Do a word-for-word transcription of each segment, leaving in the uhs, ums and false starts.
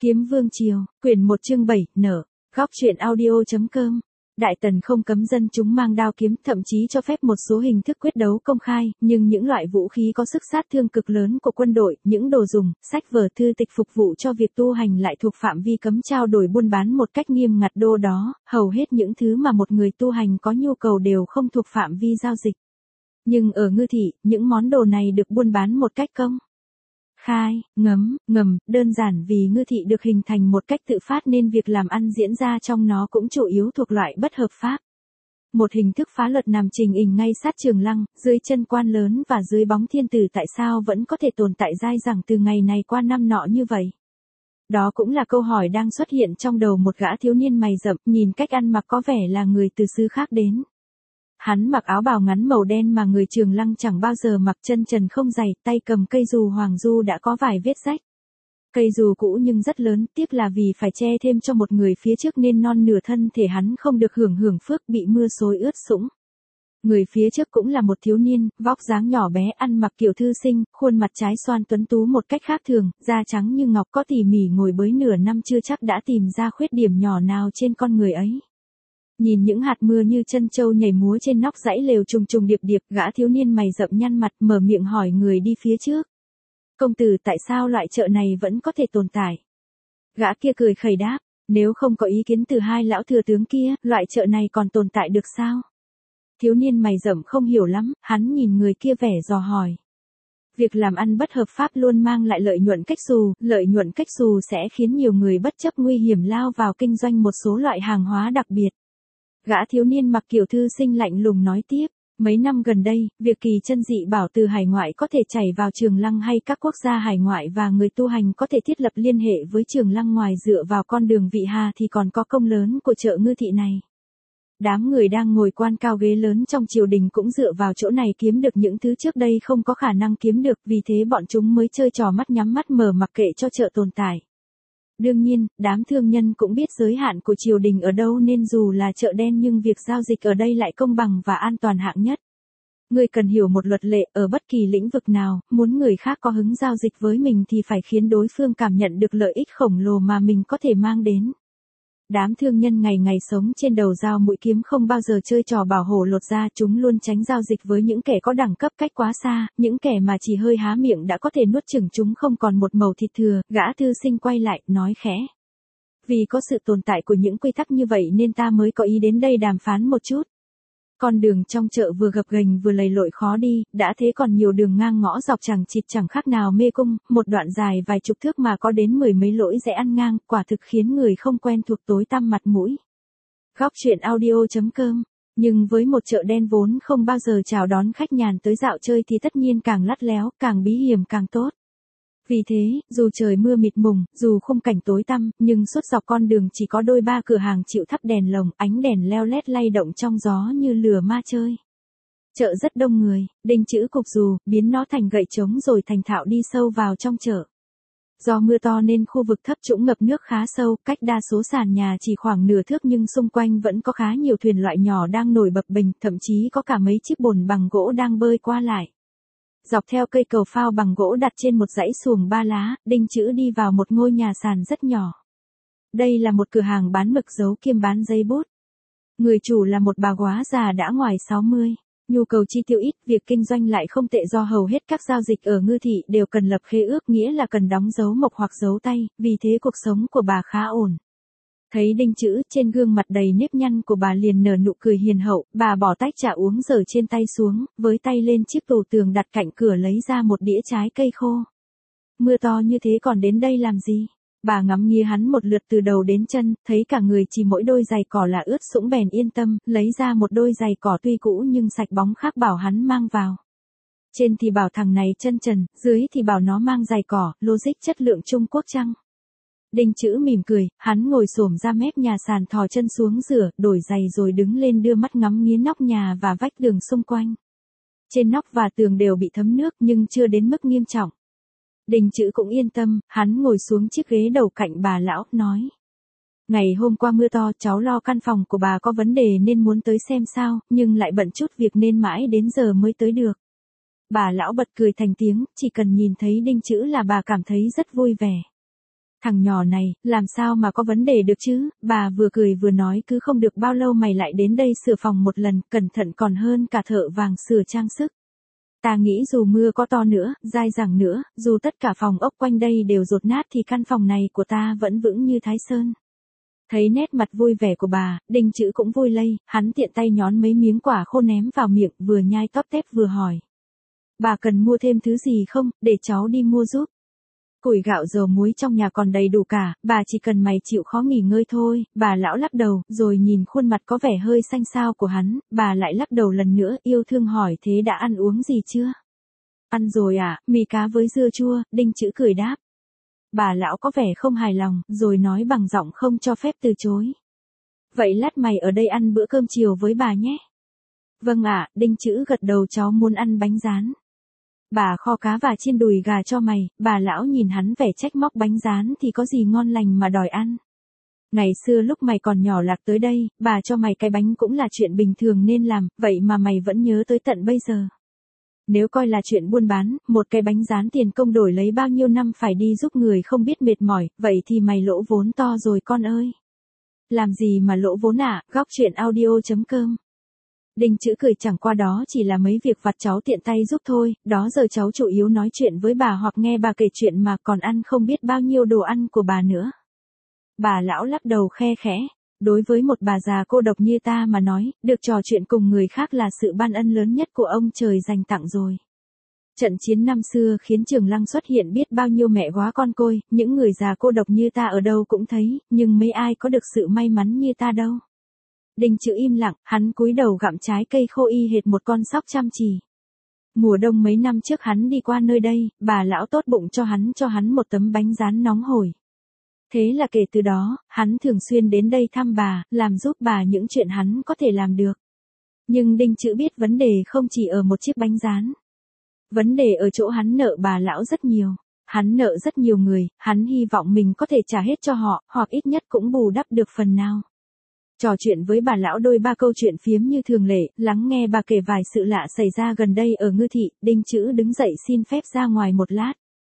Kiếm Vương Triều, quyển một chương bảy, nở, góc truyện audio.com. Đại Tần không cấm dân chúng mang đao kiếm, thậm chí cho phép một số hình thức quyết đấu công khai, nhưng những loại vũ khí có sức sát thương cực lớn của quân đội, những đồ dùng, sách vở thư tịch phục vụ cho việc tu hành lại thuộc phạm vi cấm trao đổi buôn bán một cách nghiêm ngặt đô đó, hầu hết những thứ mà một người tu hành có nhu cầu đều không thuộc phạm vi giao dịch. Nhưng ở Ngư Thị, những món đồ này được buôn bán một cách công khai, ngấm, ngầm, đơn giản vì Ngư Thị được hình thành một cách tự phát nên việc làm ăn diễn ra trong nó cũng chủ yếu thuộc loại bất hợp pháp. Một hình thức phá luật nằm trình hình ngay sát Trường Lăng, dưới chân quan lớn và dưới bóng thiên tử tại sao vẫn có thể tồn tại dai dẳng từ ngày này qua năm nọ như vậy. Đó cũng là câu hỏi đang xuất hiện trong đầu một gã thiếu niên mày rậm, nhìn cách ăn mặc có vẻ là người từ xứ khác đến. Hắn mặc áo bào ngắn màu đen mà người Trường Lăng chẳng bao giờ mặc, chân trần không giày, tay cầm cây dù hoàng du đã có vài vết rách. Cây dù cũ nhưng rất lớn, tiếc là vì phải che thêm cho một người phía trước nên non nửa thân thể hắn không được hưởng hưởng phước, bị mưa xối ướt sũng. Người phía trước cũng là một thiếu niên, vóc dáng nhỏ bé, ăn mặc kiểu thư sinh, khuôn mặt trái xoan tuấn tú một cách khác thường, da trắng như ngọc, có tỉ mỉ ngồi bới nửa năm chưa chắc đã tìm ra khuyết điểm nhỏ nào trên con người ấy. Nhìn những hạt mưa như chân trâu nhảy múa trên nóc dãy lều trùng trùng điệp điệp, gã thiếu niên mày rậm nhăn mặt, mở miệng hỏi người đi phía trước. Công tử, tại sao loại chợ này vẫn có thể tồn tại? Gã kia cười khẩy đáp, nếu không có ý kiến từ hai lão thừa tướng kia, loại chợ này còn tồn tại được sao? Thiếu niên mày rậm không hiểu lắm, hắn nhìn người kia vẻ dò hỏi. Việc làm ăn bất hợp pháp luôn mang lại lợi nhuận cách xù, lợi nhuận cách xù sẽ khiến nhiều người bất chấp nguy hiểm lao vào kinh doanh một số loại hàng hóa đặc biệt. Gã thiếu niên mặc kiểu thư sinh lạnh lùng nói tiếp, mấy năm gần đây, việc kỳ chân dị bảo từ hải ngoại có thể chảy vào Trường Lăng hay các quốc gia hải ngoại và người tu hành có thể thiết lập liên hệ với Trường Lăng ngoài dựa vào con đường vị hà thì còn có công lớn của chợ Ngư Thị này. Đám người đang ngồi quan cao ghế lớn trong triều đình cũng dựa vào chỗ này kiếm được những thứ trước đây không có khả năng kiếm được, vì thế bọn chúng mới chơi trò mắt nhắm mắt mở mặc kệ cho chợ tồn tại. Đương nhiên, đám thương nhân cũng biết giới hạn của triều đình ở đâu nên dù là chợ đen nhưng việc giao dịch ở đây lại công bằng và an toàn hạng nhất. Người cần hiểu một luật lệ ở bất kỳ lĩnh vực nào, muốn người khác có hứng giao dịch với mình thì phải khiến đối phương cảm nhận được lợi ích khổng lồ mà mình có thể mang đến. Đám thương nhân ngày ngày sống trên đầu dao mũi kiếm không bao giờ chơi trò bảo hổ lột da, chúng luôn tránh giao dịch với những kẻ có đẳng cấp cách quá xa, những kẻ mà chỉ hơi há miệng đã có thể nuốt chửng chúng không còn một mẩu thịt thừa. Gã thư sinh quay lại, nói khẽ. Vì có sự tồn tại của những quy tắc như vậy nên ta mới có ý đến đây đàm phán một chút. Con đường trong chợ vừa gập ghềnh vừa lầy lội khó đi, đã thế còn nhiều đường ngang ngõ dọc chẳng chịt chẳng khác nào mê cung, một đoạn dài vài chục thước mà có đến mười mấy lỗi rẽ ăn ngang, quả thực khiến người không quen thuộc tối tăm mặt mũi. Góc truyện audio.com. Nhưng với một chợ đen vốn không bao giờ chào đón khách nhàn tới dạo chơi thì tất nhiên càng lắt léo, càng bí hiểm càng tốt. Vì thế, dù trời mưa mịt mùng, dù khung cảnh tối tăm, nhưng suốt dọc con đường chỉ có đôi ba cửa hàng chịu thắp đèn lồng, ánh đèn leo lét lay động trong gió như lửa ma chơi. Chợ rất đông người, đinh chữ cục dù, biến nó thành gậy trống rồi thành thạo đi sâu vào trong chợ. Do mưa to nên khu vực thấp trũng ngập nước khá sâu, cách đa số sàn nhà chỉ khoảng nửa thước nhưng xung quanh vẫn có khá nhiều thuyền loại nhỏ đang nổi bập bềnh, thậm chí có cả mấy chiếc bồn bằng gỗ đang bơi qua lại. Dọc theo cây cầu phao bằng gỗ đặt trên một dãy xuồng ba lá, đinh chữ đi vào một ngôi nhà sàn rất nhỏ. Đây là một cửa hàng bán mực dấu kiêm bán giấy bút. Người chủ là một bà góa già đã ngoài sáu mươi. Nhu cầu chi tiêu ít, việc kinh doanh lại không tệ do hầu hết các giao dịch ở Ngư Thị đều cần lập khế ước, nghĩa là cần đóng dấu mộc hoặc dấu tay, vì thế cuộc sống của bà khá ổn. Thấy đinh chữ, trên gương mặt đầy nếp nhăn của bà liền nở nụ cười hiền hậu, bà bỏ tách trà uống dở trên tay xuống, với tay lên chiếc tủ tường đặt cạnh cửa lấy ra một đĩa trái cây khô. Mưa to như thế còn đến đây làm gì? Bà ngắm nghía hắn một lượt từ đầu đến chân, thấy cả người chỉ mỗi đôi giày cỏ là ướt sũng bèn yên tâm, lấy ra một đôi giày cỏ tuy cũ nhưng sạch bóng khác bảo hắn mang vào. Trên thì bảo thằng này chân trần, dưới thì bảo nó mang giày cỏ, logic chất lượng Trung Quốc chăng? Đinh chữ mỉm cười, hắn ngồi xổm ra mép nhà sàn thò chân xuống rửa, đổi giày rồi đứng lên đưa mắt ngắm nghía nóc nhà và vách tường xung quanh. Trên nóc và tường đều bị thấm nước nhưng chưa đến mức nghiêm trọng. Đinh chữ cũng yên tâm, hắn ngồi xuống chiếc ghế đầu cạnh bà lão, nói. Ngày hôm qua mưa to, cháu lo căn phòng của bà có vấn đề nên muốn tới xem sao, nhưng lại bận chút việc nên mãi đến giờ mới tới được. Bà lão bật cười thành tiếng, chỉ cần nhìn thấy đinh chữ là bà cảm thấy rất vui vẻ. Thằng nhỏ này, làm sao mà có vấn đề được chứ, bà vừa cười vừa nói cứ không được bao lâu mày lại đến đây sửa phòng một lần, cẩn thận còn hơn cả thợ vàng sửa trang sức. Ta nghĩ dù mưa có to nữa, dai dẳng nữa, dù tất cả phòng ốc quanh đây đều dột nát thì căn phòng này của ta vẫn vững như Thái Sơn. Thấy nét mặt vui vẻ của bà, Đinh Chữ cũng vui lây, hắn tiện tay nhón mấy miếng quả khô ném vào miệng, vừa nhai tóp tép vừa hỏi. Bà cần mua thêm thứ gì không, để cháu đi mua giúp. Củi gạo dầu muối trong nhà còn đầy đủ cả, bà chỉ cần mày chịu khó nghỉ ngơi thôi. Bà lão lắc đầu, rồi nhìn khuôn mặt có vẻ hơi xanh xao của hắn, bà lại lắc đầu lần nữa, yêu thương hỏi thế đã ăn uống gì chưa? Ăn rồi à, mì cá với dưa chua, Đinh Chữ cười đáp. Bà lão có vẻ không hài lòng, rồi nói bằng giọng không cho phép từ chối. Vậy lát mày ở đây ăn bữa cơm chiều với bà nhé. Vâng ạ, Đinh Chữ gật đầu, cháu muốn ăn bánh rán. Bà kho cá và chiên đùi gà cho mày. Bà lão nhìn hắn vẻ trách móc, bánh rán thì có gì ngon lành mà đòi ăn. Ngày xưa lúc mày còn nhỏ lạc tới đây, bà cho mày cái bánh cũng là chuyện bình thường nên làm, vậy mà mày vẫn nhớ tới tận bây giờ. Nếu coi là chuyện buôn bán, một cái bánh rán tiền công đổi lấy bao nhiêu năm phải đi giúp người không biết mệt mỏi, vậy thì mày lỗ vốn to rồi con ơi. Làm gì mà lỗ vốn ạ, à? Góc chuyện audio chấm com. Đinh Chữ cười, chẳng qua đó chỉ là mấy việc vặt cháu tiện tay giúp thôi, đó giờ cháu chủ yếu nói chuyện với bà hoặc nghe bà kể chuyện mà, còn ăn không biết bao nhiêu đồ ăn của bà nữa. Bà lão lắc đầu khe khẽ, đối với một bà già cô độc như ta mà nói, được trò chuyện cùng người khác là sự ban ân lớn nhất của ông trời dành tặng rồi. Trận chiến năm xưa khiến Trường Lăng xuất hiện biết bao nhiêu mẹ góa con côi, những người già cô độc như ta ở đâu cũng thấy, nhưng mấy ai có được sự may mắn như ta đâu. Đinh Chữ im lặng, hắn cúi đầu gặm trái cây khô y hệt một con sóc chăm chỉ. Mùa đông mấy năm trước hắn đi qua nơi đây, bà lão tốt bụng cho hắn cho hắn một tấm bánh rán nóng hổi. Thế là kể từ đó, hắn thường xuyên đến đây thăm bà, làm giúp bà những chuyện hắn có thể làm được. Nhưng Đinh Chữ biết vấn đề không chỉ ở một chiếc bánh rán. Vấn đề ở chỗ hắn nợ bà lão rất nhiều. Hắn nợ rất nhiều người, hắn hy vọng mình có thể trả hết cho họ, hoặc ít nhất cũng bù đắp được phần nào. Trò chuyện với bà lão đôi ba câu chuyện phiếm như thường lệ, lắng nghe bà kể vài sự lạ xảy ra gần đây ở Ngư Thị, Đinh Chữ đứng dậy xin phép ra ngoài một lát.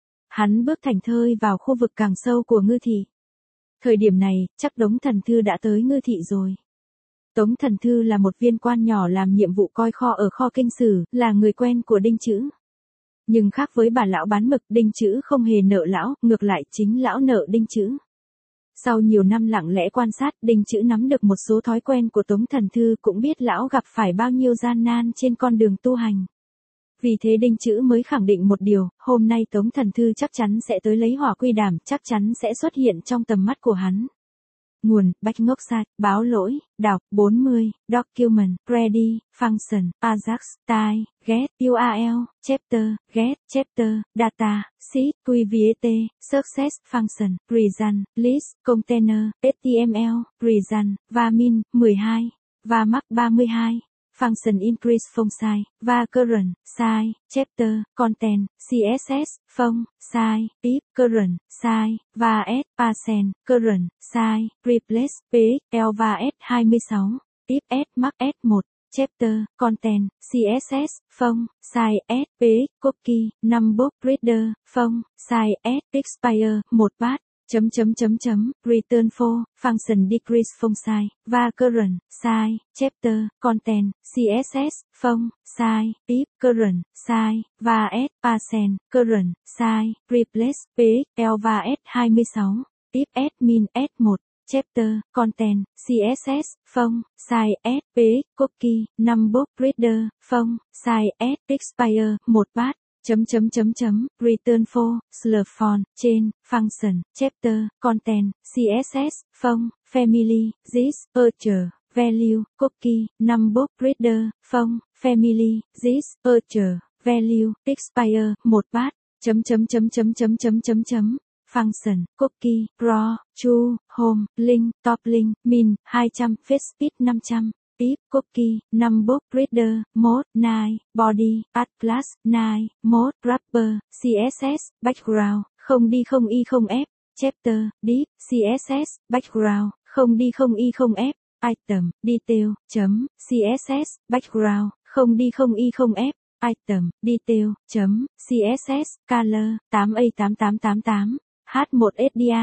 Hắn bước thảnh thơi vào khu vực càng sâu của Ngư Thị. Thời điểm này, chắc Tống Thần Thư đã tới Ngư Thị rồi. Tống Thần Thư là một viên quan nhỏ làm nhiệm vụ coi kho ở kho kinh sử, là người quen của Đinh Chữ. Nhưng khác với bà lão bán mực, Đinh Chữ không hề nợ lão, ngược lại chính lão nợ Đinh Chữ. Sau nhiều năm lặng lẽ quan sát, Đinh Chữ nắm được một số thói quen của Tống Thần Thư, cũng biết lão gặp phải bao nhiêu gian nan trên con đường tu hành. Vì thế Đinh Chữ mới khẳng định một điều, hôm nay Tống Thần Thư chắc chắn sẽ tới lấy hỏa quy đàm, chắc chắn sẽ xuất hiện trong tầm mắt của hắn. Nguồn, Bách Ngốc Site, báo lỗi, đọc, bốn mươi, Document, Ready, Function, Ajax, Time, Get, u a lờ, Chapter, Get, Chapter, Data, Sheet, Qvt, Success, Function, Result, List, Container, ếch ti em eo, Result, và min, mười hai, và Mark ba mươi hai. Function increase font size, và current, size, chapter, content, xê ét ét, font, size, if, current, size, và s, percent, current, size, replace, px, l và s hai mươi sáu, if s, mark s một, chapter, content, xê ét ét, font, size, s, px, cookie, number, reader, font, size, s, expire, một path. Chấm chấm chấm chấm, return for, function decrease font size, và current, size, chapter, content, xê ét ét, font, size, if, current, size, và s, percent, current, size, replace, px, l và s hai mươi sáu, if s min s một, chapter, content, xê ét ét, font, size, s, px, cookie, number, reader, font, size, s, expire, một path. Chấm chấm chấm chấm, return for, slurp font, trên, function, chapter, content, xê ét ét, font, family, this, archer, value, cookie, number, reader, font, family, this, archer, value, expire, một path. Chấm chấm chấm chấm chấm chấm chấm chấm, function, cookie, raw, true, home, link, top link, min, hai trăm, face speed năm trăm. If, cookie, number, reader, mode, nine, body, add class, nine, mode, wrapper, xê ét ét, background, không đi không y không f, chapter, div, xê ét ét, background, không đi không y không f, item, detail, chấm, xê ét ét, background, không đi không y không f, item, detail, chấm, xê ét ét, color, tám A tám tám tám tám, H một ét đê a.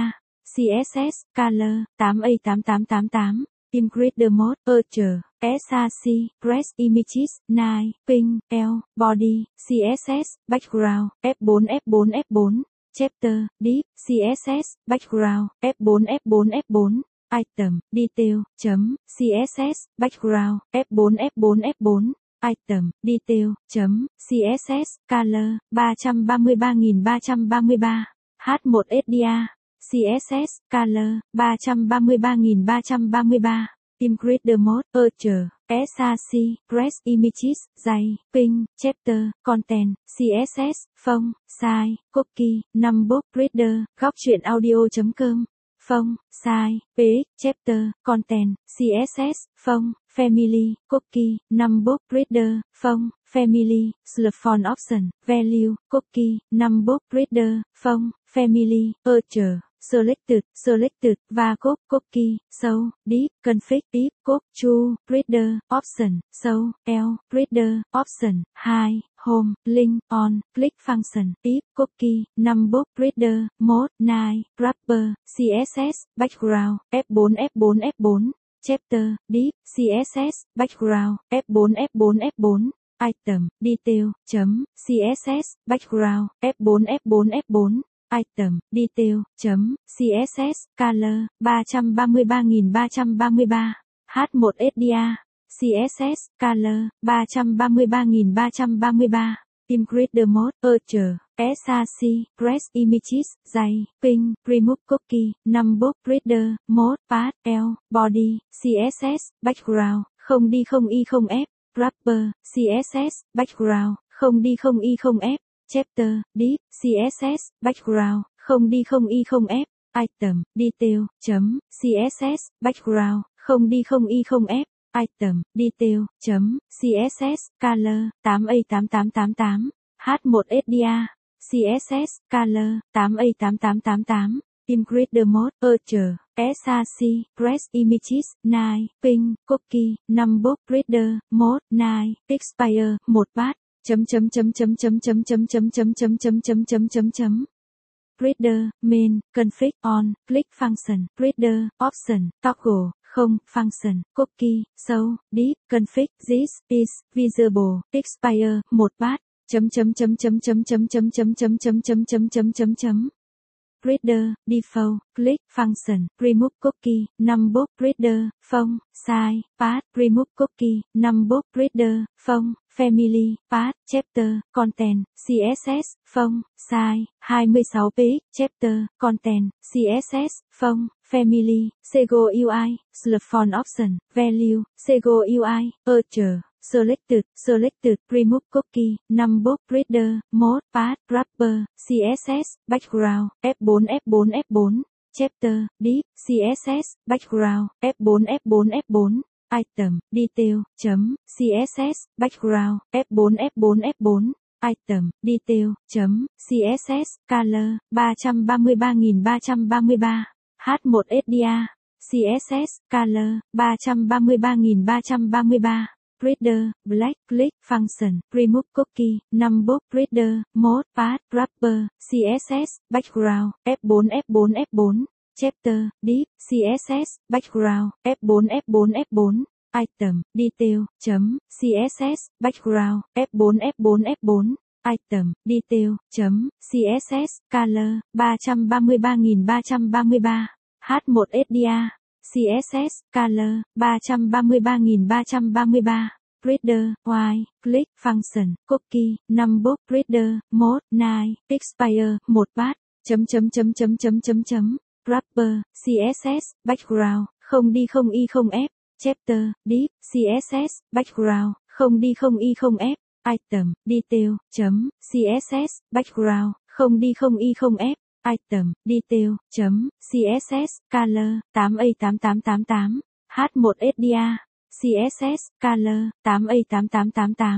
xê ét ét, Color, tám A tám tám tám tám, Ingrid Mode, Archer, ét a xê, Press Images, nine, Ping, L, Body, xê ét ét, Background, F four F four F four, Chapter, Deep, xê ét ét, Background, F four F four F four, Item, Detail, chấm, xê ét ét, Background, F four F four F four, Item, Detail, chấm, xê ét ét, Color, three three three three three three, H one ét đê a, xê ét ét, Color, three three three three three three, Ingrid Mode, Archer, ét a xê, Press Images, Dày, Ping, Chapter, Content, xê ét ét, Phone, Size, Cookie, Number, Reader, góc truyện audio.com, Phone, Size, pê ích, Chapter, Content, xê ét ét, Phone, Family, Cookie, Number, Reader, Phone, Family, Select Font Option, Value, Cookie, Number, Reader, Phone, Family, Archer, Selected, Selected, và Code, Cookie, Show, Deep, Config, Deep, Code, True, Reader, Option, Show, L, Reader, Option, two, Home, Link, On, Click Function, Deep, Cookie, Number, Reader, Mode, nine, Wrapper, xê ét ét, Background, F four F four F four, Chapter, Deep, xê ét ét, Background, F four F four F four, Item, Detail, chấm, xê ét ét, Background, F four F four F four, Item, Detail, chấm, xê ét ét, Color, three three three three three three, H one ét đê a, xê ét ét, Color, three three three three three three, Ingrid Mode, Archer, ét a xê, Press Images, Dày, Ping, Remove Cookie, Number, Reader, Mode, Path, L, Body, xê ét ét, Background, không đi không y không f, Wrapper, xê ét ét, Background, không đi không y không f, Chapter, Deep, xê ét ét, Background, không đi không y không f, Item, Detail, chấm, xê ét ét, Background, không đi không y không f, Item, Detail, chấm, xê ét ét, Color, tám A tám tám tám tám, H one ét đê a, xê ét ét, Color, tám A tám tám tám tám, Ingrid Mode, Archer, ét a xê, Press Images, nine, Ping, Cookie, Number, Reader, Mode, nine, Expire, one path, chấm chấm chấm chấm chấm chấm chấm chấm chấm chấm chấm chấm chấm chấm chấm. Reader, Main, Config, On, Click Function, Reader, Option, Toggle, không, Function, Cookie, Show, Deep, Config, This is visible, Expire, one path, chấm chấm chấm chấm chấm chấm chấm chấm chấm chấm chấm chấm chấm chấm chấm. Reader, Default, Click Function, Remove Cookie, Number, Reader, Phone, Size, Path, Remove Cookie, Number, Reader, Phone, Family, Path, Chapter, Content, xê ét ét, Phone, Size, twenty-six px, Chapter, Content, xê ét ét, Phone, Family, Sego u i, Select Font Option, Value, Sego u i, Archer, Selected, Selected, Remove Cookie, Number, Reader, Mode, Path, Wrapper, xê ét ét, Background, F four F four F four, Chapter, Deep, xê ét ét, Background, F four F four F four, Item, Detail, chấm, xê ét ét, Background, F four F four F four, Item, Detail, chấm, xê ét ét, Color, three three three three three three, H one ét đê a, xê ét ét, Color, three three three three three three, Reader, Black, Click, Function, Remove Cookie, Number, Reader, Mode, Path, Wrapper, xê ét ét, Background, F four F four F four, Chapter, Deep, xê ét ét, Background, F four F four F four, Item, Detail, chấm, xê ét ét, Background, F four F four F four, Item, Detail, chấm, xê ét ét, Color, three three three three three three, H one ét đê a, xê ét ét, Color, three three three three three, Reader, White, Click, Function, Cookie, Number, Reader, Mode, nine, Expire, one path, chấm chấm chấm chấm chấm chấm chấm, Wrapper, xê ét ét, Background, không đi không y không f, Chapter, Deep, xê ét ét, Background, không đi không y không f, Item, Detail, chấm, xê ét ét, Background, không đi không y không f, Item, Detail, chấm, xê ét ét, Color, tám A tám tám tám tám, H one ét đê a, xê ét ét, Color, tám A tám tám tám tám,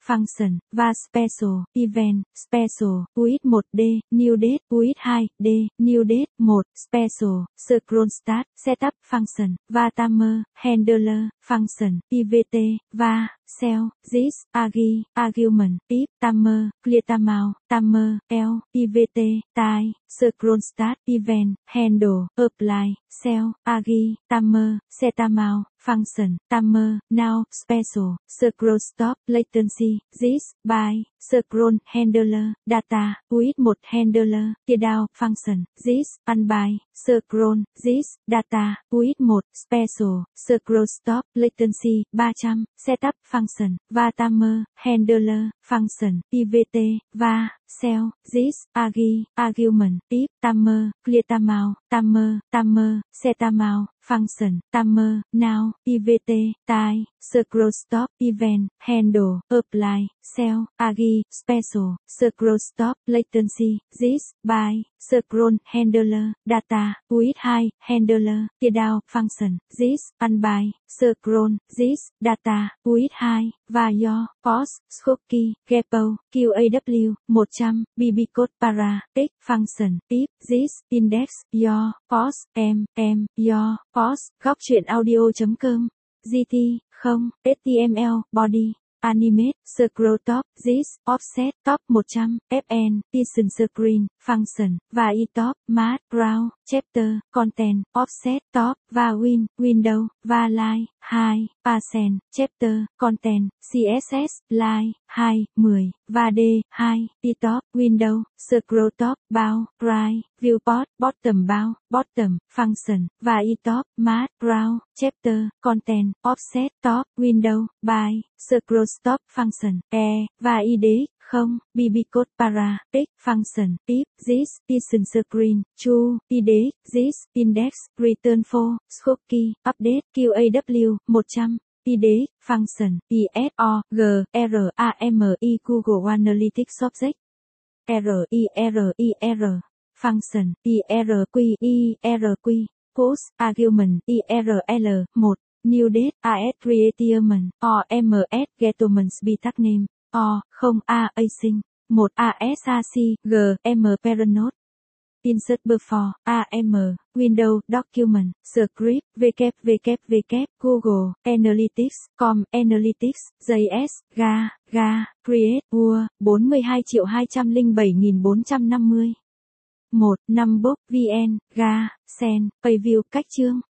function, và special, event, special, u ích một D, new date, u ích hai D, new date, một, special, scroll start, setup function, và timer, handler, function, evt, và, cell, this, agi, argument, if, timer, clear timeout, timer, l, evt, time, scroll start, event, handle, apply, cell, agi, timer, set timeout, function, timer, now, special, scroll stop, latency, this, by, scroll, handler, data, u ích một handler, tear down, function, this, unbind, scroll, this, data, u ích một, special, scroll stop, latency, ba trăm, setup, function, và timer, handler, function, evt, và, cell, this, agi, argument, if, timer, clear timeout, timer, timer, set timeout, function, timer, now, evt, time, scroll stop, event, handle, apply, cell, agi, special, scroll stop, latency, this, by, scroll, handler, data, u ích hai, handler, tear down, function, this, unbind, scroll, this, data, u ích hai, và your, pos, Schocky, Gepo, qaw, một trăm, bbcode para, x, function, if, this, index, your, pos, m, m, your, pos, góc truyện audio.com, gt, không, html, body, animate, scroll top, this, offset, top một trăm, fn, position screen, function, và e-top, math, round, chapter, content, offset, top, và win, window, và line, hai, percent, chapter, content, css, line, hai, mười, và d, hai, e-top, window, scroll top, bound, right, viewport, bottom bound, bottom, function, và e-top, math, round, chapter, content, offset, top, window, by, scroll stop, function, e, và id, không, bbcode para, x, function, if, this, position screen, true, id, this, index, return for, Schocky, update, qaw, một trăm, id, function, iso, g, r, a, m, i, Google Analytics object, r, i, r, i, r, function, irq, irq, post, argument, irl, một, new date, as creation, oms, getoments bitac name, o, không, a, async, một, asac, g, m, parent node, insert before, am, window, document, script, www, Google, Analytics, com, Analytics, js, ga, ga, create, ua, bốn mươi hai triệu hai trăm lẻ bảy nghìn bốn trăm năm mươi. một. Numbbook, vn, ga, send, preview, cách chương.